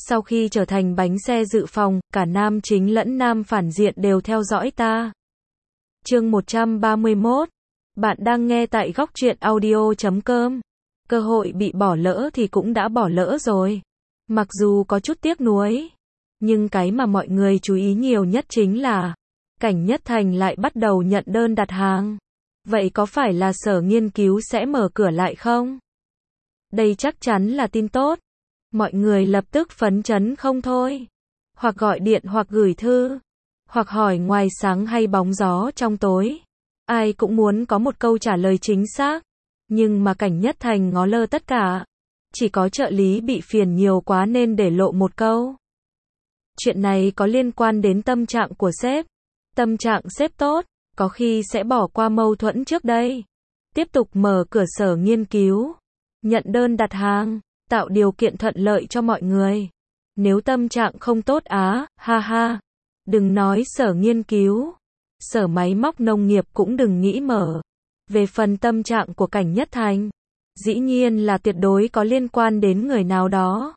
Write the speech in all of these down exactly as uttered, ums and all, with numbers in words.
Sau khi trở thành bánh xe dự phòng, cả nam chính lẫn nam phản diện đều theo dõi ta. Chương một trăm ba mươi mốt. Bạn đang nghe tại góc truyện audio chấm com. Cơ hội bị bỏ lỡ thì cũng đã bỏ lỡ rồi. Mặc dù có chút tiếc nuối, nhưng cái mà mọi người chú ý nhiều nhất chính là Cảnh Nhất Thành lại bắt đầu nhận đơn đặt hàng. Vậy có phải là sở nghiên cứu sẽ mở cửa lại không? Đây chắc chắn là tin tốt. Mọi người lập tức phấn chấn không thôi. Hoặc gọi điện hoặc gửi thư. Hoặc hỏi ngoài sáng hay bóng gió trong tối. Ai cũng muốn có một câu trả lời chính xác. Nhưng mà Cảnh Nhất Thành ngó lơ tất cả. Chỉ có trợ lý bị phiền nhiều quá nên để lộ một câu. Chuyện này có liên quan đến tâm trạng của sếp. Tâm trạng sếp tốt, có khi sẽ bỏ qua mâu thuẫn trước đây. Tiếp tục mở cửa sở nghiên cứu. Nhận đơn đặt hàng, tạo điều kiện thuận lợi cho mọi người. Nếu tâm trạng không tốt á, ha ha. Đừng nói sở nghiên cứu. Sở máy móc nông nghiệp cũng đừng nghĩ mở. Về phần tâm trạng của Cảnh Nhất Thành, dĩ nhiên là tuyệt đối có liên quan đến người nào đó.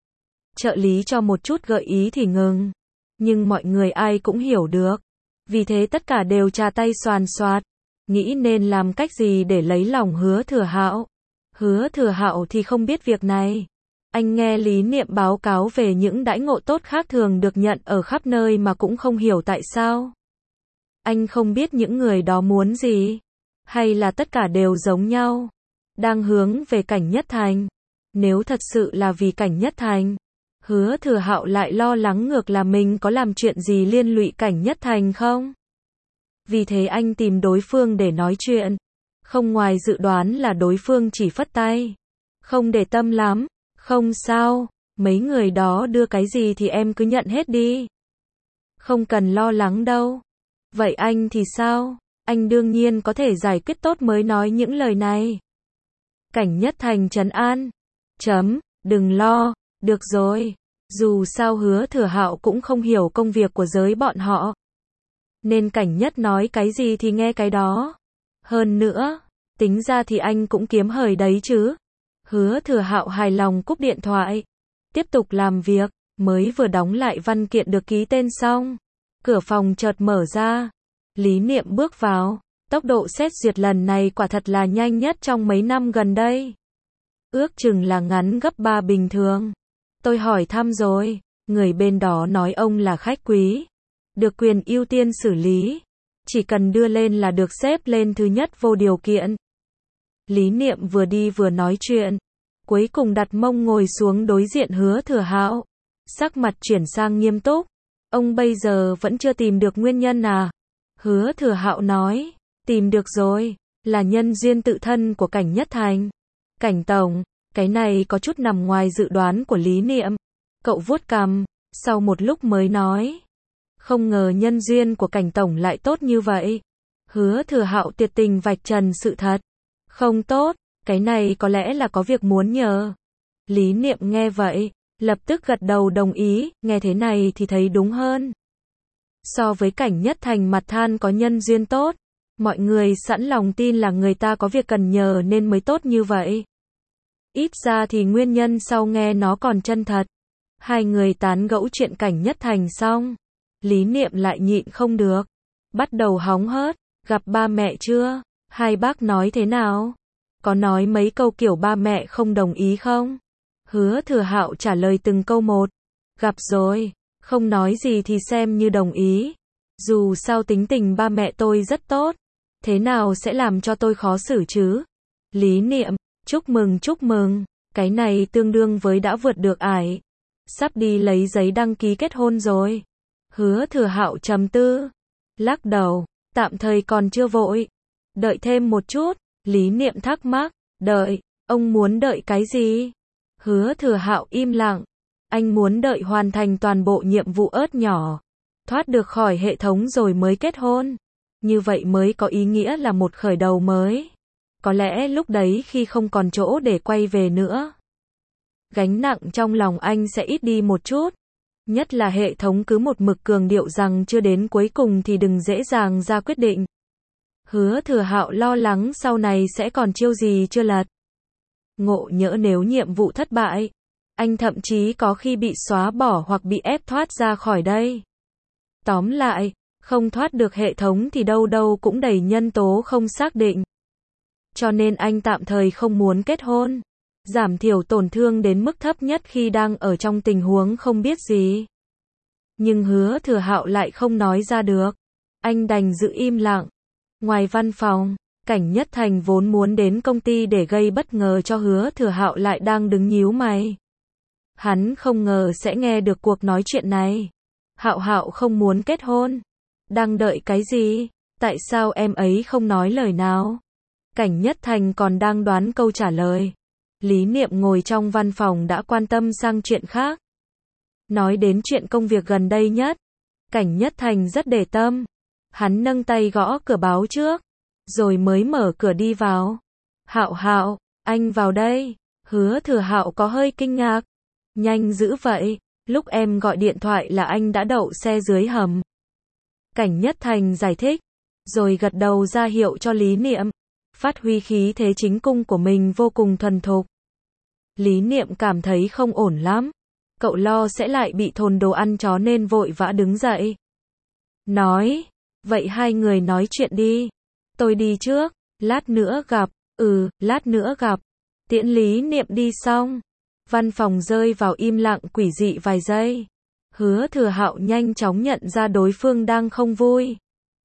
Trợ lý cho một chút gợi ý thì ngừng. Nhưng mọi người ai cũng hiểu được. Vì thế tất cả đều trà tay xoàn xoạt. Nghĩ nên làm cách gì để lấy lòng Hứa Thừa Hạo. Hứa Thừa Hạo thì không biết việc này. Anh nghe Lý Niệm báo cáo về những đãi ngộ tốt khác thường được nhận ở khắp nơi mà cũng không hiểu tại sao. Anh không biết những người đó muốn gì. Hay là tất cả đều giống nhau. Đang hướng về Cảnh Nhất Thành. Nếu thật sự là vì Cảnh Nhất Thành, Hứa Thừa Hạo lại lo lắng ngược là mình có làm chuyện gì liên lụy Cảnh Nhất Thành không? Vì thế anh tìm đối phương để nói chuyện. Không ngoài dự đoán là đối phương chỉ phất tay. Không để tâm lắm. Không sao, mấy người đó đưa cái gì thì em cứ nhận hết đi. Không cần lo lắng đâu. Vậy anh thì sao? Anh đương nhiên có thể giải quyết tốt mới nói những lời này. Cảnh Nhất Thành trấn an. Chấm, đừng lo, được rồi. Dù sao Hứa Thừa Hạo cũng không hiểu công việc của giới bọn họ. Nên Cảnh Nhất nói cái gì thì nghe cái đó. Hơn nữa, tính ra thì anh cũng kiếm hời đấy chứ. Hứa Thừa Hạo hài lòng cúp điện thoại. Tiếp tục làm việc, mới vừa đóng lại văn kiện được ký tên xong. Cửa phòng chợt mở ra. Lý Niệm bước vào. Tốc độ xét duyệt lần này quả thật là nhanh nhất trong mấy năm gần đây. Ước chừng là ngắn gấp ba bình thường. Tôi hỏi thăm rồi. Người bên đó nói ông là khách quý. Được quyền ưu tiên xử lý. Chỉ cần đưa lên là được xếp lên thứ nhất vô điều kiện. Lý Niệm vừa đi vừa nói chuyện. Cuối cùng đặt mông ngồi xuống đối diện Hứa Thừa Hạo. Sắc mặt chuyển sang nghiêm túc. Ông bây giờ vẫn chưa tìm được nguyên nhân à? Hứa Thừa Hạo nói. Tìm được rồi. Là nhân duyên tự thân của Cảnh Nhất Thành. Cảnh tổng, cái này có chút nằm ngoài dự đoán của Lý Niệm. Cậu vuốt cằm. Sau một lúc mới nói. Không ngờ nhân duyên của Cảnh tổng lại tốt như vậy. Hứa Thừa Hạo tuyệt tình vạch trần sự thật. Không tốt, cái này có lẽ là có việc muốn nhờ. Lý Niệm nghe vậy, lập tức gật đầu đồng ý, nghe thế này thì thấy đúng hơn. So với Cảnh Nhất Thành mặt than có nhân duyên tốt, mọi người sẵn lòng tin là người ta có việc cần nhờ nên mới tốt như vậy. Ít ra thì nguyên nhân sau nghe nó còn chân thật. Hai người tán gẫu chuyện Cảnh Nhất Thành xong, Lý Niệm lại nhịn không được. Bắt đầu hóng hớt, gặp ba mẹ chưa? Hai bác nói thế nào? Có nói mấy câu kiểu ba mẹ không đồng ý không? Hứa Thừa Hạo trả lời từng câu một. Gặp rồi, không nói gì thì xem như đồng ý. Dù sao tính tình ba mẹ tôi rất tốt. Thế nào sẽ làm cho tôi khó xử chứ? Lý Niệm, chúc mừng chúc mừng. Cái này tương đương với đã vượt được ải. Sắp đi lấy giấy đăng ký kết hôn rồi. Hứa Thừa Hạo trầm tư. Lắc đầu, tạm thời còn chưa vội. Đợi thêm một chút. Lý Niệm thắc mắc. Đợi, ông muốn đợi cái gì? Hứa Thừa Hạo im lặng. Anh muốn đợi hoàn thành toàn bộ nhiệm vụ ớt nhỏ. Thoát được khỏi hệ thống rồi mới kết hôn. Như vậy mới có ý nghĩa là một khởi đầu mới. Có lẽ lúc đấy khi không còn chỗ để quay về nữa, gánh nặng trong lòng anh sẽ ít đi một chút. Nhất là hệ thống cứ một mực cường điệu rằng chưa đến cuối cùng thì đừng dễ dàng ra quyết định. Hứa Thừa Hạo lo lắng sau này sẽ còn chiêu gì chưa lật. Ngộ nhỡ nếu nhiệm vụ thất bại, Anh thậm chí có khi bị xóa bỏ hoặc bị ép thoát ra khỏi đây. Tóm lại, không thoát được hệ thống thì đâu đâu cũng đầy nhân tố không xác định. Cho nên anh tạm thời không muốn kết hôn. Giảm thiểu tổn thương đến mức thấp nhất khi đang ở trong tình huống không biết gì. Nhưng Hứa Thừa Hạo lại không nói ra được. Anh đành giữ im lặng. Ngoài văn phòng, Cảnh Nhất Thành vốn muốn đến công ty để gây bất ngờ cho Hứa Thừa Hạo lại đang đứng nhíu mày. Hắn không ngờ sẽ nghe được cuộc nói chuyện này. Hạo Hạo không muốn kết hôn. Đang đợi cái gì? Tại sao em ấy không nói lời nào? Cảnh Nhất Thành còn đang đoán câu trả lời. Lý Niệm ngồi trong văn phòng đã quan tâm sang chuyện khác. Nói đến chuyện công việc gần đây nhất. Cảnh Nhất Thành rất để tâm. Hắn nâng tay gõ cửa báo trước. Rồi mới mở cửa đi vào. Hạo Hạo, anh vào đây. Hứa Thừa Hạo có hơi kinh ngạc. Nhanh dữ vậy, lúc em gọi điện thoại là anh đã đậu xe dưới hầm. Cảnh Nhất Thành giải thích. Rồi gật đầu ra hiệu cho Lý Niệm. Phát huy khí thế chính cung của mình vô cùng thuần thục. Lý Niệm cảm thấy không ổn lắm. Cậu lo sẽ lại bị thồn đồ ăn chó nên vội vã đứng dậy. Nói, vậy hai người nói chuyện đi. Tôi đi trước, lát nữa gặp. Ừ, lát nữa gặp. Tiễn Lý Niệm đi xong. Văn phòng rơi vào im lặng quỷ dị vài giây. Hứa Thừa Hạo nhanh chóng nhận ra đối phương đang không vui.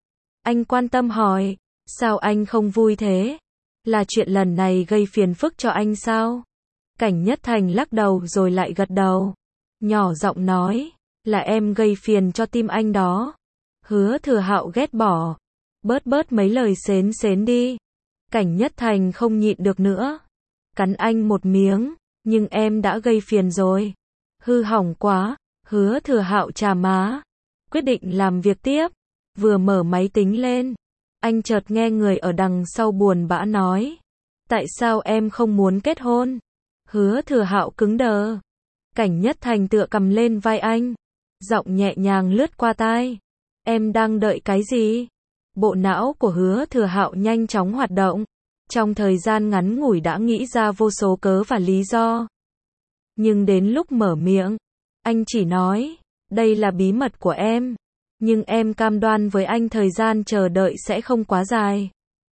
Anh quan tâm hỏi, sao anh không vui thế? Là chuyện lần này gây phiền phức cho anh sao? Cảnh Nhất Thành lắc đầu rồi lại gật đầu. Nhỏ giọng nói, là em gây phiền cho tim anh đó. Hứa Thừa Hạo ghét bỏ. Bớt bớt mấy lời xến xến đi. Cảnh Nhất Thành không nhịn được nữa. Cắn anh một miếng, nhưng em đã gây phiền rồi. Hư hỏng quá. Hứa Thừa Hạo chà má. Quyết định làm việc tiếp. Vừa mở máy tính lên. Anh chợt nghe người ở đằng sau buồn bã nói. Tại sao em không muốn kết hôn? Hứa Thừa Hạo cứng đờ. Cảnh Nhất Thành tựa cầm lên vai anh. Giọng nhẹ nhàng lướt qua tai. Em đang đợi cái gì? Bộ não của Hứa Thừa Hạo nhanh chóng hoạt động. Trong thời gian ngắn ngủi đã nghĩ ra vô số cớ và lý do. Nhưng đến lúc mở miệng, anh chỉ nói, đây là bí mật của em. Nhưng em cam đoan với anh thời gian chờ đợi sẽ không quá dài.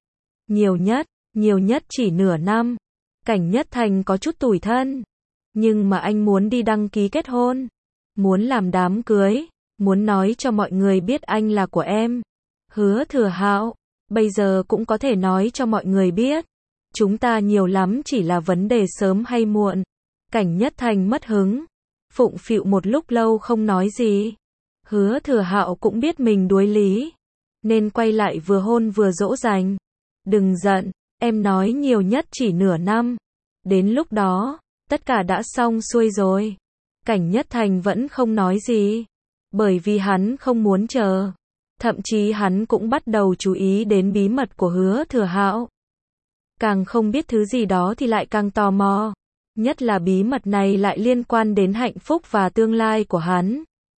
Nhiều nhất, nhiều nhất chỉ nửa năm. Cảnh Nhất Thành có chút tủi thân. Nhưng mà anh muốn đi đăng ký kết hôn. Muốn làm đám cưới. Muốn nói cho mọi người biết anh là của em. Hứa Thừa Hạo, bây giờ cũng có thể nói cho mọi người biết. Chúng ta nhiều lắm chỉ là vấn đề sớm hay muộn. Cảnh Nhất Thành mất hứng. Phụng phịu một lúc lâu không nói gì. Hứa Thừa Hạo cũng biết mình đuối lý. Nên quay lại vừa hôn vừa dỗ dành. Đừng giận, em nói nhiều nhất chỉ nửa năm. Đến lúc đó, tất cả đã xong xuôi rồi. Cảnh Nhất Thành vẫn không nói gì. Bởi vì hắn không muốn chờ. Thậm chí hắn cũng bắt đầu chú ý đến bí mật của Hứa Thừa Hạo. Càng không biết thứ gì đó thì lại càng tò mò. Nhất là bí mật này lại liên quan đến hạnh phúc và tương lai của hắn.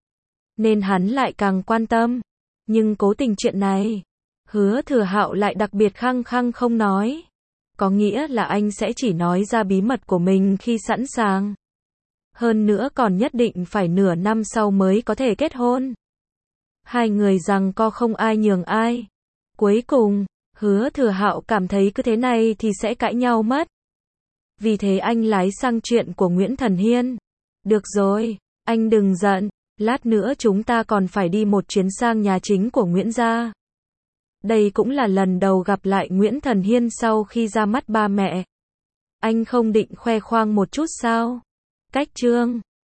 Nên hắn lại càng quan tâm. Nhưng cố tình chuyện này, Hứa Thừa Hạo lại đặc biệt khăng khăng không nói. Có nghĩa là anh sẽ chỉ nói ra bí mật của mình khi sẵn sàng. Hơn nữa còn nhất định phải nửa năm sau mới có thể kết hôn. Hai người giằng co không ai nhường ai. Cuối cùng, Hứa Thừa Hạo cảm thấy cứ thế này thì sẽ cãi nhau mất. Vì thế anh lái sang chuyện của Nguyễn Thần Hiên. Được rồi, anh đừng giận. Lát nữa chúng ta còn phải đi một chuyến sang nhà chính của Nguyễn gia. Đây cũng là lần đầu gặp lại Nguyễn Thần Hiên sau khi ra mắt ba mẹ. Anh không định khoe khoang một chút sao? Cách chương